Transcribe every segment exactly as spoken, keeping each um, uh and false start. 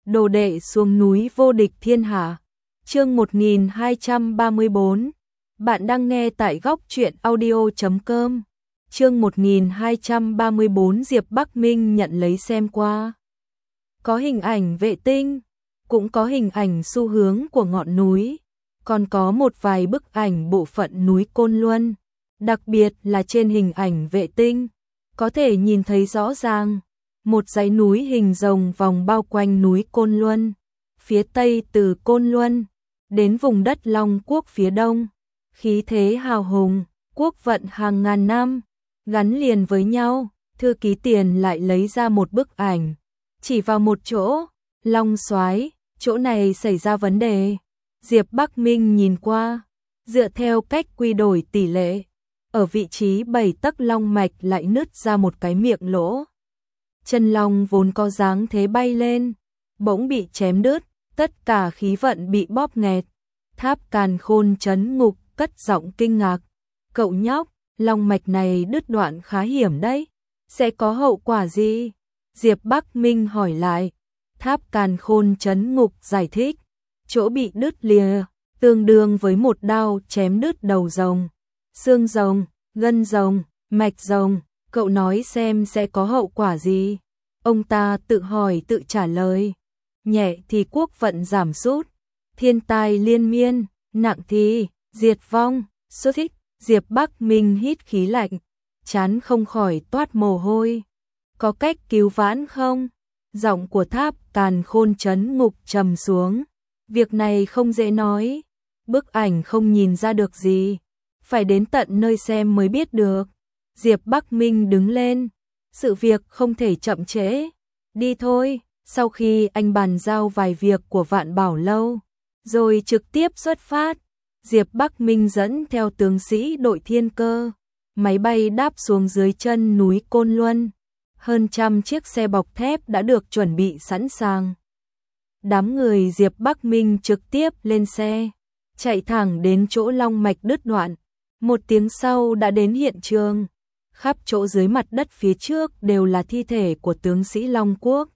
đồ đệ xuống núi vô địch thiên hạ. Chương một nghìn hai trăm ba mươi bốn. Bạn đang nghe tại góc truyện audio chấm com. Chương một nghìn hai trăm ba mươi bốn Diệp Bắc Minh nhận lấy xem qua. Có hình ảnh vệ tinh, cũng có hình ảnh xu hướng của ngọn núi, còn có một vài bức ảnh bộ phận núi Côn Luân, đặc biệt là trên hình ảnh vệ tinh, có thể nhìn thấy rõ ràng một dãy núi hình rồng vòng bao quanh núi Côn Luân, phía tây từ Côn Luân đến vùng đất Long Quốc phía đông, khí thế hào hùng, quốc vận hàng ngàn năm, gắn liền với nhau. Thư ký Tiền lại lấy ra một bức ảnh, chỉ vào một chỗ, Long Soái, chỗ này xảy ra vấn đề. Diệp Bắc Minh nhìn qua, dựa theo cách quy đổi tỷ lệ, ở vị trí bảy tấc long mạch lại nứt ra một cái miệng lỗ. Chân long vốn có dáng thế bay lên, bỗng bị chém đứt, tất cả khí vận bị bóp nghẹt. Tháp Càn Khôn Trấn Ngục cất giọng kinh ngạc, cậu nhóc, long mạch này đứt đoạn khá hiểm đấy, sẽ có hậu quả gì? Diệp Bắc Minh hỏi lại. Tháp Càn Khôn Trấn Ngục giải thích, chỗ bị đứt lìa, tương đương với một đao chém đứt đầu rồng, xương rồng, gân rồng, mạch rồng, cậu nói xem sẽ có hậu quả gì? Ông ta tự hỏi tự trả lời, nhẹ thì quốc vận giảm sút, thiên tai liên miên, nặng thì diệt vong, xuất thích. Diệp Bắc Minh hít khí lạnh, trán không khỏi toát mồ hôi. Có cách cứu vãn không? Giọng của Tháp Càn Khôn Trấn Ngục trầm xuống. Việc này không dễ nói, bức ảnh không nhìn ra được gì, phải đến tận nơi xem mới biết được. Diệp Bắc Minh đứng lên, sự việc không thể chậm trễ, đi thôi. Sau khi anh bàn giao vài việc của Vạn Bảo Lâu, rồi trực tiếp xuất phát, Diệp Bắc Minh dẫn theo tướng sĩ đội Thiên Cơ, máy bay đáp xuống dưới chân núi Côn Luân. Hơn trăm chiếc xe bọc thép đã được chuẩn bị sẵn sàng. Đám người Diệp Bắc Minh trực tiếp lên xe, chạy thẳng đến chỗ long mạch đứt đoạn. Một tiếng sau đã đến hiện trường. Khắp chỗ dưới mặt đất phía trước đều là thi thể của tướng sĩ Long Quốc.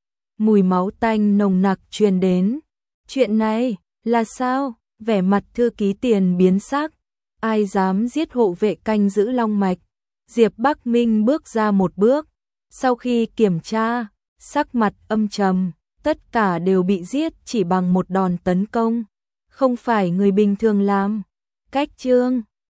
Mùi máu tanh nồng nặc truyền đến. Chuyện này là sao? Vẻ mặt thư ký Tiền biến sắc. Ai dám giết hộ vệ canh giữ long mạch? Diệp Bắc Minh bước ra một bước. Sau khi kiểm tra, sắc mặt âm trầm, tất cả đều bị giết chỉ bằng một đòn tấn công, không phải người bình thường làm. Cách chương